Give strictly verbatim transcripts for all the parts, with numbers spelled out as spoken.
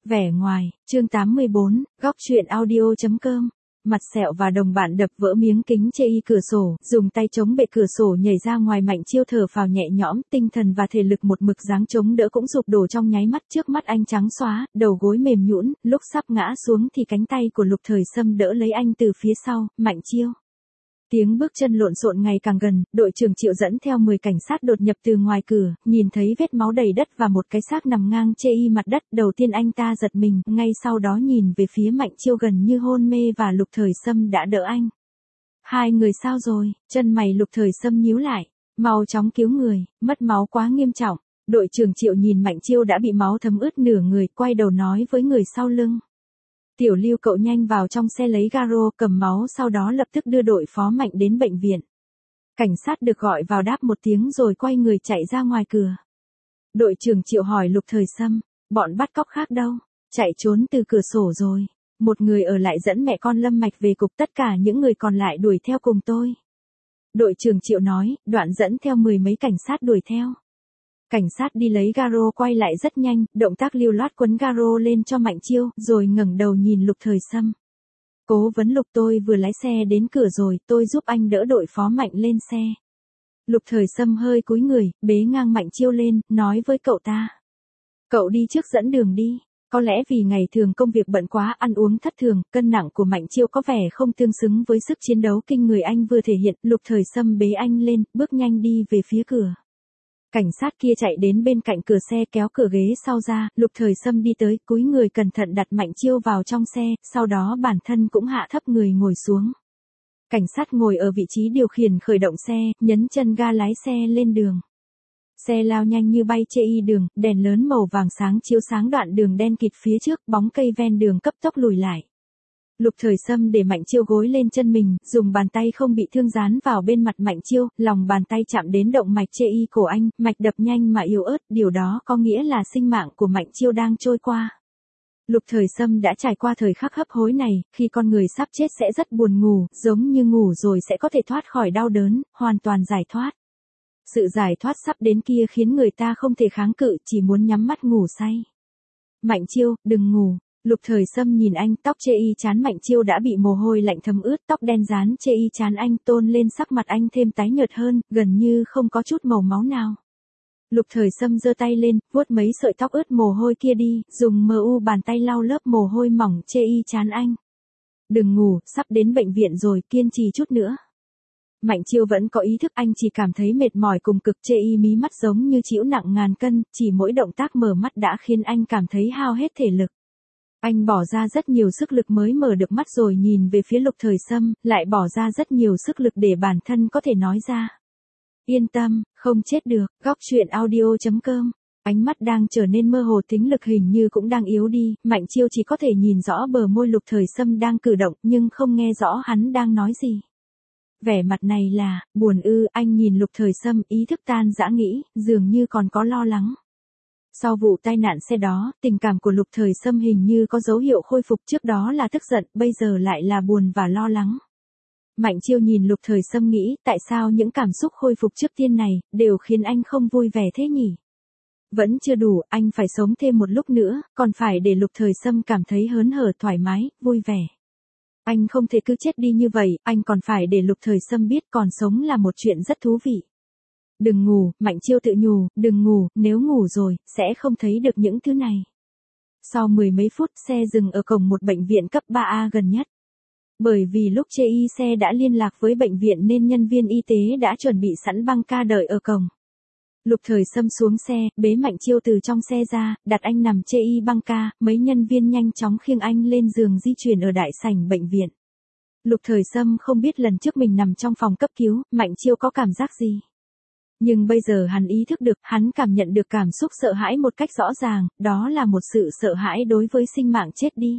Vẻ ngoài, chương tám mươi bốn, góc truyện audio.com. Mặt sẹo và đồng bạn đập vỡ miếng kính chê y cửa sổ, dùng tay chống bệ cửa sổ nhảy ra ngoài. Mạnh Chiêu thở phào nhẹ nhõm, tinh thần và thể lực một mực dáng chống đỡ cũng sụp đổ trong nháy mắt. Trước mắt anh trắng xóa, đầu gối mềm nhũn, lúc sắp ngã xuống thì cánh tay của Lục Thời Sâm đỡ lấy anh từ phía sau. Mạnh Chiêu. Tiếng bước chân lộn xộn ngày càng gần, đội trưởng Triệu dẫn theo mười cảnh sát đột nhập từ ngoài cửa, nhìn thấy vết máu đầy đất và một cái xác nằm ngang chê y mặt đất. Đầu tiên anh ta giật mình, ngay sau đó nhìn về phía Mạnh Chiêu gần như hôn mê và Lục Thời Sâm đã đỡ anh. Hai người sao rồi? Chân mày Lục Thời Sâm nhíu lại, mau chóng cứu người, mất máu quá nghiêm trọng. Đội trưởng Triệu nhìn Mạnh Chiêu đã bị máu thấm ướt nửa người, quay đầu nói với người sau lưng. Tiểu Lưu, cậu nhanh vào trong xe lấy garo, cầm máu, sau đó lập tức đưa đội phó Mạnh đến bệnh viện. Cảnh sát được gọi vào đáp một tiếng rồi quay người chạy ra ngoài cửa. Đội trưởng Triệu hỏi Lục Thời Sâm, bọn bắt cóc khác đâu? Chạy trốn từ cửa sổ rồi. Một người ở lại dẫn mẹ con Lâm Mạch về cục, tất cả những người còn lại đuổi theo cùng tôi. Đội trưởng Triệu nói, đoạn dẫn theo mười mấy cảnh sát đuổi theo. Cảnh sát đi lấy garo quay lại rất nhanh, động tác lưu loát quấn garo lên cho Mạnh Chiêu, rồi ngẩng đầu nhìn Lục Thời Sâm. Cố vấn Lục, tôi vừa lái xe đến cửa rồi, tôi giúp anh đỡ đội phó Mạnh lên xe. Lục Thời Sâm hơi cúi người, bế ngang Mạnh Chiêu lên, nói với cậu ta. Cậu đi trước dẫn đường đi. Có lẽ vì ngày thường công việc bận quá, ăn uống thất thường, cân nặng của Mạnh Chiêu có vẻ không tương xứng với sức chiến đấu kinh người anh vừa thể hiện. Lục Thời Sâm bế anh lên, bước nhanh đi về phía cửa. Cảnh sát kia chạy đến bên cạnh cửa xe kéo cửa ghế sau ra, Lục Thời Sâm đi tới, cúi người cẩn thận đặt Mạnh Chiêu vào trong xe, sau đó bản thân cũng hạ thấp người ngồi xuống. Cảnh sát ngồi ở vị trí điều khiển khởi động xe, nhấn chân ga lái xe lên đường. Xe lao nhanh như bay chê y đường, đèn lớn màu vàng sáng chiếu sáng đoạn đường đen kịt phía trước, bóng cây ven đường cấp tốc lùi lại. Lục Thời Sâm để Mạnh Chiêu gối lên chân mình, dùng bàn tay không bị thương dán vào bên mặt Mạnh Chiêu, lòng bàn tay chạm đến động mạch chê y cổ anh, mạch đập nhanh mà yếu ớt, điều đó có nghĩa là sinh mạng của Mạnh Chiêu đang trôi qua. Lục Thời Sâm đã trải qua thời khắc hấp hối này, khi con người sắp chết sẽ rất buồn ngủ, giống như ngủ rồi sẽ có thể thoát khỏi đau đớn, hoàn toàn giải thoát. Sự giải thoát sắp đến kia khiến người ta không thể kháng cự, chỉ muốn nhắm mắt ngủ say. Mạnh Chiêu, đừng ngủ. Lục Thời Sâm nhìn anh, tóc chê y chán Mạnh Chiêu đã bị mồ hôi lạnh thấm ướt, tóc đen dán chê y chán anh tôn lên, sắc mặt anh thêm tái nhợt hơn, gần như không có chút màu máu nào. Lục Thời Sâm giơ tay lên, vuốt mấy sợi tóc ướt mồ hôi kia đi, dùng mờ u bàn tay lau lớp mồ hôi mỏng chê y chán anh. Đừng ngủ, sắp đến bệnh viện rồi, kiên trì chút nữa. Mạnh Chiêu vẫn có ý thức, anh chỉ cảm thấy mệt mỏi cùng cực, chê y mí mắt giống như chịu nặng ngàn cân, chỉ mỗi động tác mở mắt đã khiến anh cảm thấy hao hết thể lực. Anh bỏ ra rất nhiều sức lực mới mở được mắt rồi nhìn về phía Lục Thời Sâm, lại bỏ ra rất nhiều sức lực để bản thân có thể nói ra. Yên tâm, không chết được, góc truyện audio.com. Ánh mắt đang trở nên mơ hồ, tính lực hình như cũng đang yếu đi, Mạnh Chiêu chỉ có thể nhìn rõ bờ môi Lục Thời Sâm đang cử động, nhưng không nghe rõ hắn đang nói gì. Vẻ mặt này là, buồn ư, anh nhìn Lục Thời Sâm, ý thức tan rã nghĩ, dường như còn có lo lắng. Sau vụ tai nạn xe đó, tình cảm của Lục Thời Sâm hình như có dấu hiệu khôi phục, trước đó là tức giận, bây giờ lại là buồn và lo lắng. Mạnh Chiêu nhìn Lục Thời Sâm nghĩ, tại sao những cảm xúc khôi phục trước tiên này, đều khiến anh không vui vẻ thế nhỉ? Vẫn chưa đủ, anh phải sống thêm một lúc nữa, còn phải để Lục Thời Sâm cảm thấy hớn hở, thoải mái, vui vẻ. Anh không thể cứ chết đi như vậy, anh còn phải để Lục Thời Sâm biết còn sống là một chuyện rất thú vị. Đừng ngủ, Mạnh Chiêu tự nhủ, đừng ngủ, nếu ngủ rồi, sẽ không thấy được những thứ này. Sau mười mấy phút, xe dừng ở cổng một bệnh viện cấp ba A gần nhất. Bởi vì lúc chê y xe đã liên lạc với bệnh viện nên nhân viên y tế đã chuẩn bị sẵn băng ca đợi ở cổng. Lục Thời Sâm xuống xe, bế Mạnh Chiêu từ trong xe ra, đặt anh nằm chê y băng ca, mấy nhân viên nhanh chóng khiêng anh lên giường di chuyển ở đại sảnh bệnh viện. Lục Thời Sâm không biết lần trước mình nằm trong phòng cấp cứu, Mạnh Chiêu có cảm giác gì. Nhưng bây giờ hắn ý thức được, hắn cảm nhận được cảm xúc sợ hãi một cách rõ ràng, đó là một sự sợ hãi đối với sinh mạng chết đi.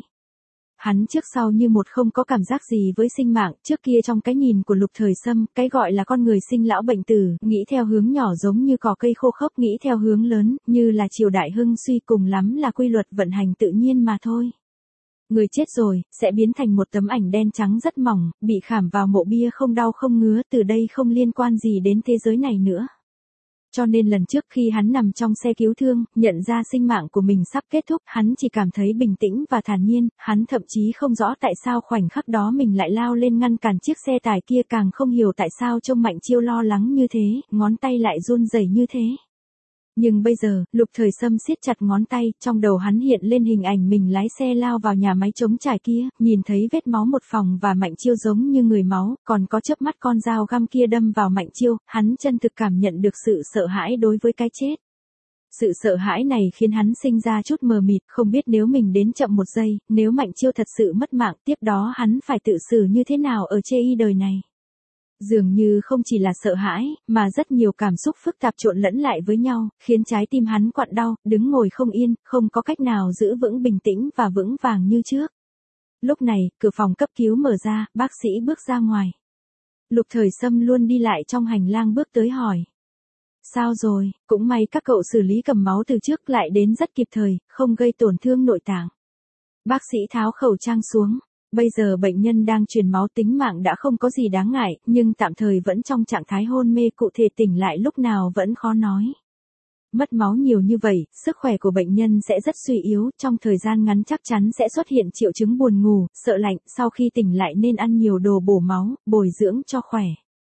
Hắn trước sau như một không có cảm giác gì với sinh mạng, trước kia trong cái nhìn của Lục Thời Sâm, cái gọi là con người sinh lão bệnh tử, nghĩ theo hướng nhỏ giống như cỏ cây khô khốc, nghĩ theo hướng lớn, như là triều đại hưng suy, cùng lắm là quy luật vận hành tự nhiên mà thôi. Người chết rồi, sẽ biến thành một tấm ảnh đen trắng rất mỏng, bị khảm vào mộ bia không đau không ngứa, từ đây không liên quan gì đến thế giới này nữa. cho nên lần trước khi hắn nằm trong xe cứu thương, nhận ra sinh mạng của mình sắp kết thúc, hắn chỉ cảm thấy bình tĩnh và thản nhiên, hắn thậm chí không rõ tại sao khoảnh khắc đó mình lại lao lên ngăn cản chiếc xe tải kia, càng không hiểu tại sao trông Mạnh Chiêu lo lắng như thế, ngón tay lại run rẩy như thế. Nhưng bây giờ, Lục Thời Sâm siết chặt ngón tay, trong đầu hắn hiện lên hình ảnh mình lái xe lao vào nhà máy trống trải kia, nhìn thấy vết máu một phòng và Mạnh Chiêu giống như người máu, còn có chớp mắt con dao găm kia đâm vào Mạnh Chiêu, hắn chân thực cảm nhận được sự sợ hãi đối với cái chết. Sự sợ hãi này khiến hắn sinh ra chút mờ mịt, không biết nếu mình đến chậm một giây, nếu Mạnh Chiêu thật sự mất mạng, tiếp đó hắn phải tự xử như thế nào ở chê y đời này. Dường như không chỉ là sợ hãi, mà rất nhiều cảm xúc phức tạp trộn lẫn lại với nhau, khiến trái tim hắn quặn đau, đứng ngồi không yên, không có cách nào giữ vững bình tĩnh và vững vàng như trước. Lúc này, cửa phòng cấp cứu mở ra, bác sĩ bước ra ngoài. Lục Thời Sâm luôn đi lại trong hành lang bước tới hỏi. Sao rồi, cũng may các cậu xử lý cầm máu từ trước lại đến rất kịp thời, không gây tổn thương nội tạng. Bác sĩ tháo khẩu trang xuống. Bây giờ bệnh nhân đang truyền máu, tính mạng đã không có gì đáng ngại, nhưng tạm thời vẫn trong trạng thái hôn mê, cụ thể tỉnh lại lúc nào vẫn khó nói. Mất máu nhiều như vậy, sức khỏe của bệnh nhân sẽ rất suy yếu, trong thời gian ngắn chắc chắn sẽ xuất hiện triệu chứng buồn ngủ, sợ lạnh, sau khi tỉnh lại nên ăn nhiều đồ bổ máu, bồi dưỡng cho khỏe.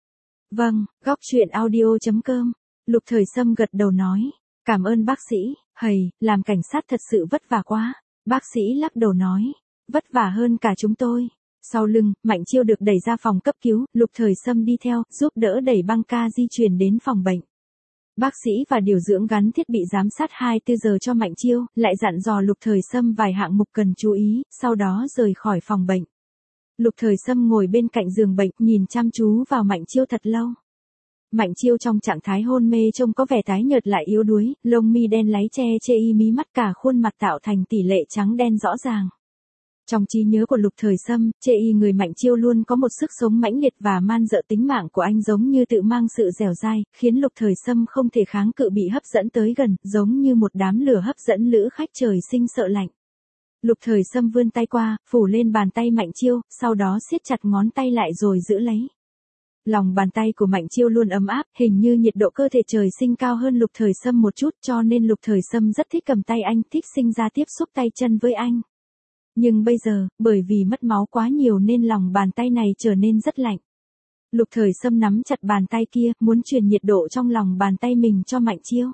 Vâng, góc truyện audio chấm com. Lục Thời Sâm gật đầu nói. Cảm ơn bác sĩ, hầy, làm cảnh sát thật sự vất vả quá. Bác sĩ lắc đầu nói. Vất vả hơn cả chúng tôi. Sau lưng, Mạnh Chiêu được đẩy ra phòng cấp cứu, Lục Thời Sâm đi theo, giúp đỡ đẩy băng ca di chuyển đến phòng bệnh. Bác sĩ và điều dưỡng gắn thiết bị giám sát hai mươi tư giờ cho Mạnh Chiêu, lại dặn dò Lục Thời Sâm vài hạng mục cần chú ý, sau đó rời khỏi phòng bệnh. Lục Thời Sâm ngồi bên cạnh giường bệnh, nhìn chăm chú vào Mạnh Chiêu thật lâu. Mạnh Chiêu trong trạng thái hôn mê trông có vẻ tái nhợt lại yếu đuối, lông mi đen láy che chê y mí mắt, cả khuôn mặt tạo thành tỷ lệ trắng đen rõ ràng. Trong trí nhớ của Lục Thời Sâm, chê y người Mạnh Chiêu luôn có một sức sống mãnh liệt và man dợ, tính mạng của anh giống như tự mang sự dẻo dai, khiến Lục Thời Sâm không thể kháng cự, bị hấp dẫn tới gần, giống như một đám lửa hấp dẫn lữ khách trời sinh sợ lạnh. Lục Thời Sâm vươn tay qua, phủ lên bàn tay Mạnh Chiêu, sau đó siết chặt ngón tay lại rồi giữ lấy. Lòng bàn tay của Mạnh Chiêu luôn ấm áp, hình như nhiệt độ cơ thể trời sinh cao hơn Lục Thời Sâm một chút, cho nên Lục Thời Sâm rất thích cầm tay anh, thích sinh ra tiếp xúc tay chân với anh. Nhưng bây giờ, bởi vì mất máu quá nhiều nên lòng bàn tay này trở nên rất lạnh. Lục Thời Sâm nắm chặt bàn tay kia, muốn truyền nhiệt độ trong lòng bàn tay mình cho Mạnh Chiêu.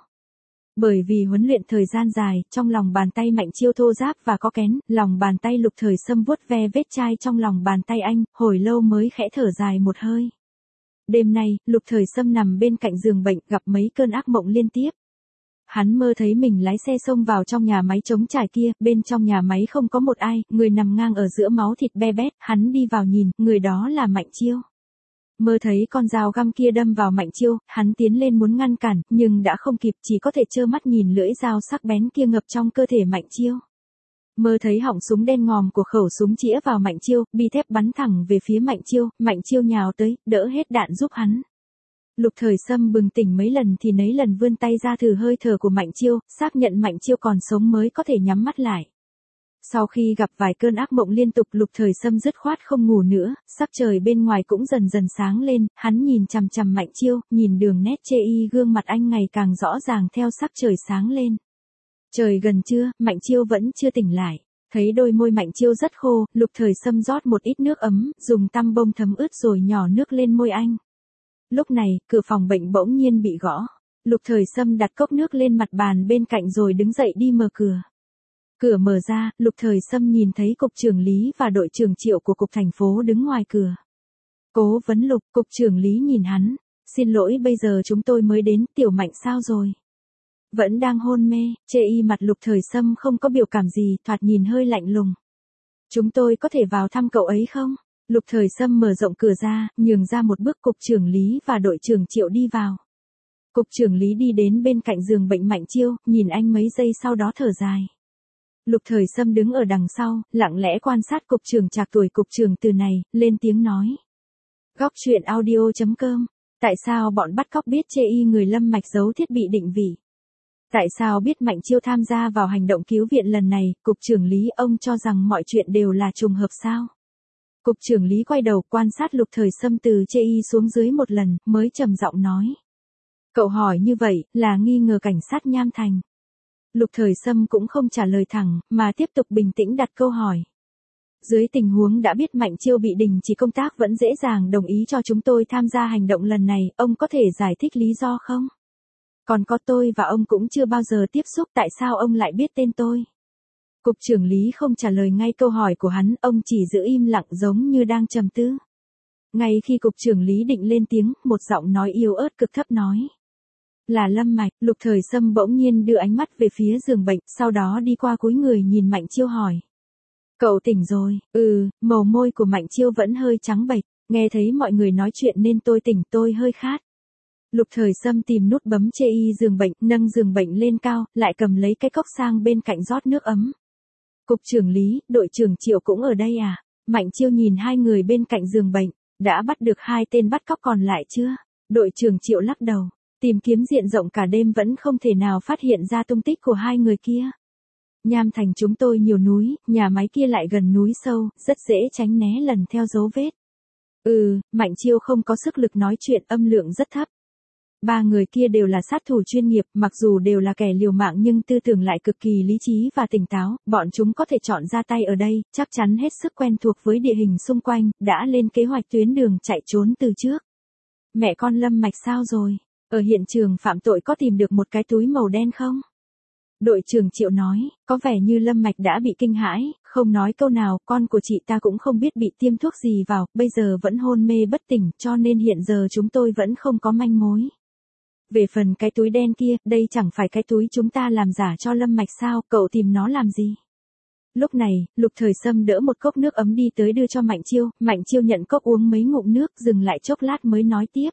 Bởi vì huấn luyện thời gian dài, trong lòng bàn tay Mạnh Chiêu thô ráp và có kén, lòng bàn tay Lục Thời Sâm vuốt ve vết chai trong lòng bàn tay anh, hồi lâu mới khẽ thở dài một hơi. Đêm nay, Lục Thời Sâm nằm bên cạnh giường bệnh, gặp mấy cơn ác mộng liên tiếp. Hắn mơ thấy mình lái xe xông vào trong nhà máy trống trải kia, bên trong nhà máy không có một ai, người nằm ngang ở giữa máu thịt be bét, hắn đi vào nhìn, người đó là Mạnh Chiêu. Mơ thấy con dao găm kia đâm vào Mạnh Chiêu, hắn tiến lên muốn ngăn cản, nhưng đã không kịp, chỉ có thể trơ mắt nhìn lưỡi dao sắc bén kia ngập trong cơ thể Mạnh Chiêu. Mơ thấy họng súng đen ngòm của khẩu súng chĩa vào Mạnh Chiêu, bi thép bắn thẳng về phía Mạnh Chiêu, Mạnh Chiêu nhào tới, đỡ hết đạn giúp hắn. Lục Thời Sâm bừng tỉnh mấy lần thì nấy lần vươn tay ra thử hơi thở của Mạnh Chiêu, xác nhận Mạnh Chiêu còn sống mới có thể nhắm mắt lại. Sau khi gặp vài cơn ác mộng liên tục, Lục Thời Sâm dứt khoát không ngủ nữa, sắc trời bên ngoài cũng dần dần sáng lên, hắn nhìn chằm chằm Mạnh Chiêu, nhìn đường nét chê y gương mặt anh ngày càng rõ ràng theo sắc trời sáng lên. Trời gần trưa, Mạnh Chiêu vẫn chưa tỉnh lại. Thấy đôi môi Mạnh Chiêu rất khô, Lục Thời Sâm rót một ít nước ấm, dùng tăm bông thấm ướt rồi nhỏ nước lên môi anh. Lúc này, cửa phòng bệnh bỗng nhiên bị gõ. Lục Thời Sâm đặt cốc nước lên mặt bàn bên cạnh rồi đứng dậy đi mở cửa. Cửa mở ra, Lục Thời Sâm nhìn thấy cục trưởng Lý và đội trưởng Triệu của cục thành phố đứng ngoài cửa. Cố vấn Lục, cục trưởng Lý nhìn hắn. Xin lỗi, bây giờ chúng tôi mới đến, Tiểu Mạnh sao rồi? Vẫn đang hôn mê, chê y mặt Lục Thời Sâm không có biểu cảm gì, thoạt nhìn hơi lạnh lùng. Chúng tôi có thể vào thăm cậu ấy không? Lục Thời Sâm mở rộng cửa ra, nhường ra một bước, cục trưởng Lý và đội trưởng Triệu đi vào. Cục trưởng Lý đi đến bên cạnh giường bệnh Mạnh Chiêu, nhìn anh mấy giây sau đó thở dài. Lục Thời Sâm đứng ở đằng sau, lặng lẽ quan sát cục trưởng trạc tuổi cục trưởng Từ này, lên tiếng nói. Góc truyện audio chấm com. Tại sao bọn bắt cóc biết chê y người Lâm Mạch giấu thiết bị định vị? Tại sao biết Mạnh Chiêu tham gia vào hành động cứu viện lần này? Cục trưởng Lý, ông cho rằng mọi chuyện đều là trùng hợp sao? Cục trưởng Lý quay đầu quan sát Lục Thời Sâm từ chê y xuống dưới một lần, mới trầm giọng nói. Cậu hỏi như vậy, là nghi ngờ cảnh sát Nham Thành. Lục Thời Sâm cũng không trả lời thẳng, mà tiếp tục bình tĩnh đặt câu hỏi. Dưới tình huống đã biết Mạnh Chiêu bị đình chỉ công tác vẫn dễ dàng đồng ý cho chúng tôi tham gia hành động lần này, ông có thể giải thích lý do không? Còn có tôi và ông cũng chưa bao giờ tiếp xúc, tại sao ông lại biết tên tôi? Cục trưởng Lý không trả lời ngay câu hỏi của hắn, ông chỉ giữ im lặng giống như đang trầm tư. Ngay khi cục trưởng Lý định lên tiếng, một giọng nói yếu ớt cực thấp nói. Là Lâm Mạch. Lục Thời Sâm bỗng nhiên đưa ánh mắt về phía giường bệnh, sau đó đi qua cúi người nhìn Mạnh Chiêu hỏi. Cậu tỉnh rồi? Ừ, màu môi của Mạnh Chiêu vẫn hơi trắng bệch, nghe thấy mọi người nói chuyện nên tôi tỉnh, tôi hơi khát. Lục Thời Sâm tìm nút bấm chê y giường bệnh, nâng giường bệnh lên cao, lại cầm lấy cái cốc sang bên cạnh rót nước ấm. Cục trưởng Lý, đội trưởng Triệu cũng ở đây à? Mạnh Chiêu nhìn hai người bên cạnh giường bệnh, đã bắt được hai tên bắt cóc còn lại chưa? Đội trưởng Triệu lắc đầu, tìm kiếm diện rộng cả đêm vẫn không thể nào phát hiện ra tung tích của hai người kia. Nham Thành chúng tôi nhiều núi, nhà máy kia lại gần núi sâu, rất dễ tránh né lần theo dấu vết. Ừ, Mạnh Chiêu không có sức lực nói chuyện, âm lượng rất thấp. Ba người kia đều là sát thủ chuyên nghiệp, mặc dù đều là kẻ liều mạng nhưng tư tưởng lại cực kỳ lý trí và tỉnh táo, bọn chúng có thể chọn ra tay ở đây, chắc chắn hết sức quen thuộc với địa hình xung quanh, đã lên kế hoạch tuyến đường chạy trốn từ trước. Mẹ con Lâm Mạch sao rồi? Ở hiện trường phạm tội có tìm được một cái túi màu đen không? Đội trưởng Triệu nói, có vẻ như Lâm Mạch đã bị kinh hãi, không nói câu nào, con của chị ta cũng không biết bị tiêm thuốc gì vào, bây giờ vẫn hôn mê bất tỉnh, cho nên hiện giờ chúng tôi vẫn không có manh mối. Về phần cái túi đen kia, đây chẳng phải cái túi chúng ta làm giả cho Lâm Mạch sao, cậu tìm nó làm gì? Lúc này, Lục Thời Sâm đỡ một cốc nước ấm đi tới đưa cho Mạnh Chiêu, Mạnh Chiêu nhận cốc uống mấy ngụm nước, dừng lại chốc lát mới nói tiếp.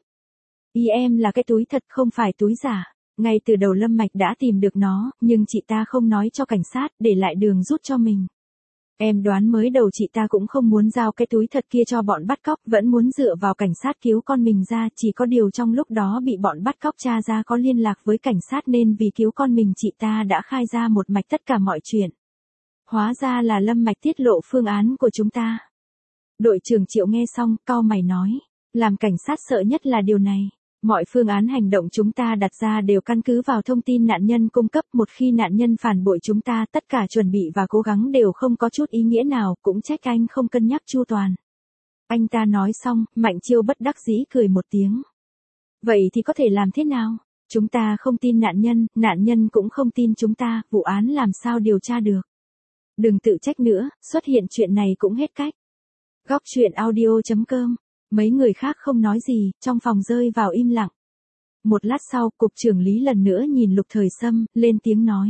Ý em là cái túi thật không phải túi giả. Ngay từ đầu Lâm Mạch đã tìm được nó, nhưng chị ta không nói cho cảnh sát, để lại đường rút cho mình. Em đoán mới đầu chị ta cũng không muốn giao cái túi thật kia cho bọn bắt cóc, vẫn muốn dựa vào cảnh sát cứu con mình ra, chỉ có điều trong lúc đó bị bọn bắt cóc tra ra có liên lạc với cảnh sát nên vì cứu con mình chị ta đã khai ra một mạch tất cả mọi chuyện. Hóa ra là Lâm Mạch tiết lộ phương án của chúng ta. Đội trưởng Triệu nghe xong, cau mày nói, làm cảnh sát sợ nhất là điều này. Mọi phương án hành động chúng ta đặt ra đều căn cứ vào thông tin nạn nhân cung cấp, một khi nạn nhân phản bội chúng ta, tất cả chuẩn bị và cố gắng đều không có chút ý nghĩa nào, cũng trách anh không cân nhắc chu toàn. Anh ta nói xong, Mạnh Chiêu bất đắc dĩ cười một tiếng. Vậy thì có thể làm thế nào? Chúng ta không tin nạn nhân, nạn nhân cũng không tin chúng ta, vụ án làm sao điều tra được? Đừng tự trách nữa, xuất hiện chuyện này cũng hết cách. Góc truyện audio chấm com. Mấy người khác không nói gì, trong phòng rơi vào im lặng. Một lát sau, cục trưởng Lý lần nữa nhìn Lục Thời Sâm, lên tiếng nói.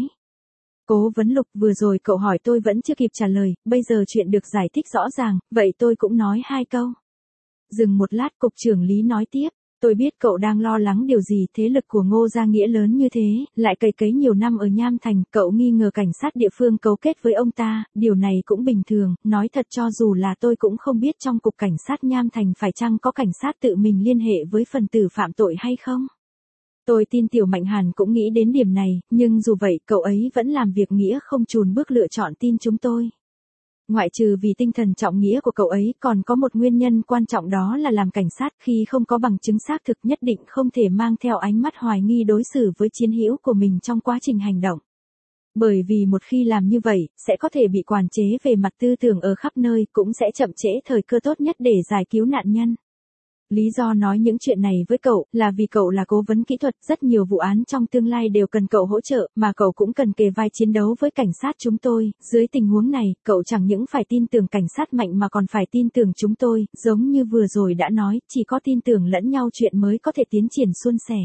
Cố vấn Lục, vừa rồi cậu hỏi tôi vẫn chưa kịp trả lời, bây giờ chuyện được giải thích rõ ràng, vậy tôi cũng nói hai câu. Dừng một lát, cục trưởng Lý nói tiếp. Tôi biết cậu đang lo lắng điều gì, thế lực của Ngô Gia Nghĩa lớn như thế, lại cày cấy nhiều năm ở Nham Thành, cậu nghi ngờ cảnh sát địa phương cấu kết với ông ta, điều này cũng bình thường, nói thật cho dù là tôi cũng không biết trong cục cảnh sát Nham Thành phải chăng có cảnh sát tự mình liên hệ với phần tử phạm tội hay không. Tôi tin Tiểu Mạnh Hàn cũng nghĩ đến điểm này, nhưng dù vậy cậu ấy vẫn làm việc nghĩa không chùn bước lựa chọn tin chúng tôi. Ngoại trừ vì tinh thần trọng nghĩa của cậu ấy, còn có một nguyên nhân quan trọng, đó là làm cảnh sát khi không có bằng chứng xác thực nhất định không thể mang theo ánh mắt hoài nghi đối xử với chiến hữu của mình trong quá trình hành động. Bởi vì một khi làm như vậy, sẽ có thể bị quản chế về mặt tư tưởng ở khắp nơi, cũng sẽ chậm trễ thời cơ tốt nhất để giải cứu nạn nhân. Lý do nói những chuyện này với cậu, là vì cậu là cố vấn kỹ thuật, rất nhiều vụ án trong tương lai đều cần cậu hỗ trợ, mà cậu cũng cần kề vai chiến đấu với cảnh sát chúng tôi, dưới tình huống này, cậu chẳng những phải tin tưởng cảnh sát mạnh mà còn phải tin tưởng chúng tôi, giống như vừa rồi đã nói, chỉ có tin tưởng lẫn nhau chuyện mới có thể tiến triển suôn sẻ.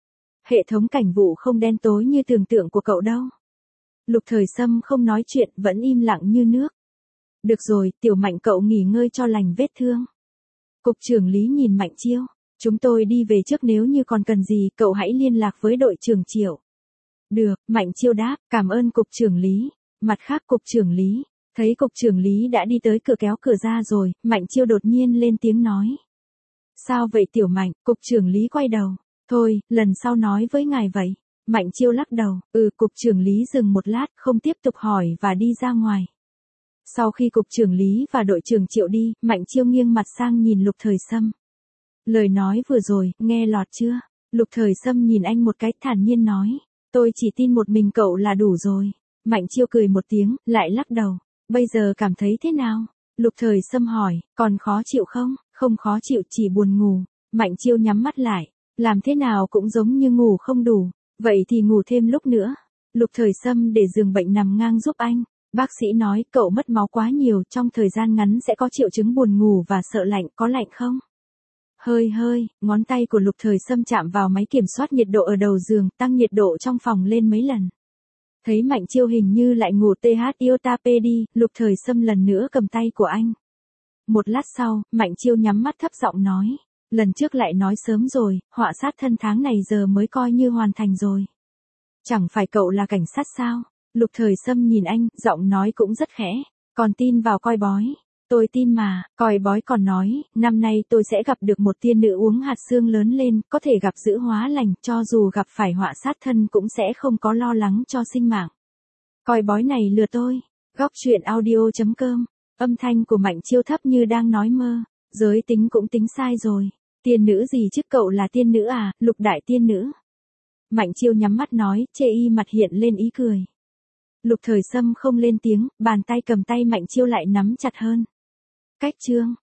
Hệ thống cảnh vụ không đen tối như tưởng tượng của cậu đâu. Lục Thời Sâm không nói chuyện, vẫn im lặng như nước. Được rồi, Tiểu Mạnh cậu nghỉ ngơi cho lành vết thương. Cục trưởng Lý nhìn Mạnh Chiêu, chúng tôi đi về trước, nếu như còn cần gì, cậu hãy liên lạc với đội trưởng Triệu. Được, Mạnh Chiêu đáp, cảm ơn cục trưởng Lý. Mặt khác cục trưởng Lý, thấy cục trưởng Lý đã đi tới cửa kéo cửa ra rồi, Mạnh Chiêu đột nhiên lên tiếng nói. Sao vậy Tiểu Mạnh? Cục trưởng Lý quay đầu, thôi, lần sau nói với ngài vậy. Mạnh Chiêu lắc đầu, ừ, cục trưởng Lý dừng một lát, không tiếp tục hỏi và đi ra ngoài. Sau khi cục trưởng Lý và đội trưởng Triệu đi, Mạnh Chiêu nghiêng mặt sang nhìn Lục Thời Sâm. Lời nói vừa rồi, nghe lọt chưa? Lục Thời Sâm nhìn anh một cái thản nhiên nói. Tôi chỉ tin một mình cậu là đủ rồi. Mạnh Chiêu cười một tiếng, lại lắc đầu. Bây giờ cảm thấy thế nào? Lục Thời Sâm hỏi, còn khó chịu không? Không khó chịu, chỉ buồn ngủ. Mạnh Chiêu nhắm mắt lại. Làm thế nào cũng giống như ngủ không đủ. Vậy thì ngủ thêm lúc nữa. Lục Thời Sâm để giường bệnh nằm ngang giúp anh. Bác sĩ nói cậu mất máu quá nhiều, trong thời gian ngắn sẽ có triệu chứng buồn ngủ và sợ lạnh, có lạnh không? Hơi hơi, ngón tay của Lục Thời Sâm chạm vào máy kiểm soát nhiệt độ ở đầu giường, tăng nhiệt độ trong phòng lên mấy lần. Thấy Mạnh Chiêu hình như lại ngủ tê hát iota pê đi, Lục Thời Sâm lần nữa cầm tay của anh. Một lát sau, Mạnh Chiêu nhắm mắt thấp giọng nói. Lần trước lại nói sớm rồi, họa sát thân tháng này giờ mới coi như hoàn thành rồi. Chẳng phải cậu là cảnh sát sao? Lục Thời Sâm nhìn anh, giọng nói cũng rất khẽ. Còn tin vào coi bói. Tôi tin mà, coi bói còn nói, năm nay tôi sẽ gặp được một tiên nữ uống hạt xương lớn lên, có thể gặp giữ hóa lành, cho dù gặp phải họa sát thân cũng sẽ không có lo lắng cho sinh mạng. Coi bói này lừa tôi. Góc truyện audio chấm com. Âm thanh của Mạnh Chiêu thấp như đang nói mơ. Giới tính cũng tính sai rồi. Tiên nữ gì chứ, cậu là tiên nữ à, Lục đại tiên nữ. Mạnh Chiêu nhắm mắt nói, chê y mặt hiện lên ý cười. Lục Thời Sâm không lên tiếng, bàn tay cầm tay Mạnh Chiêu lại nắm chặt hơn. Cách chương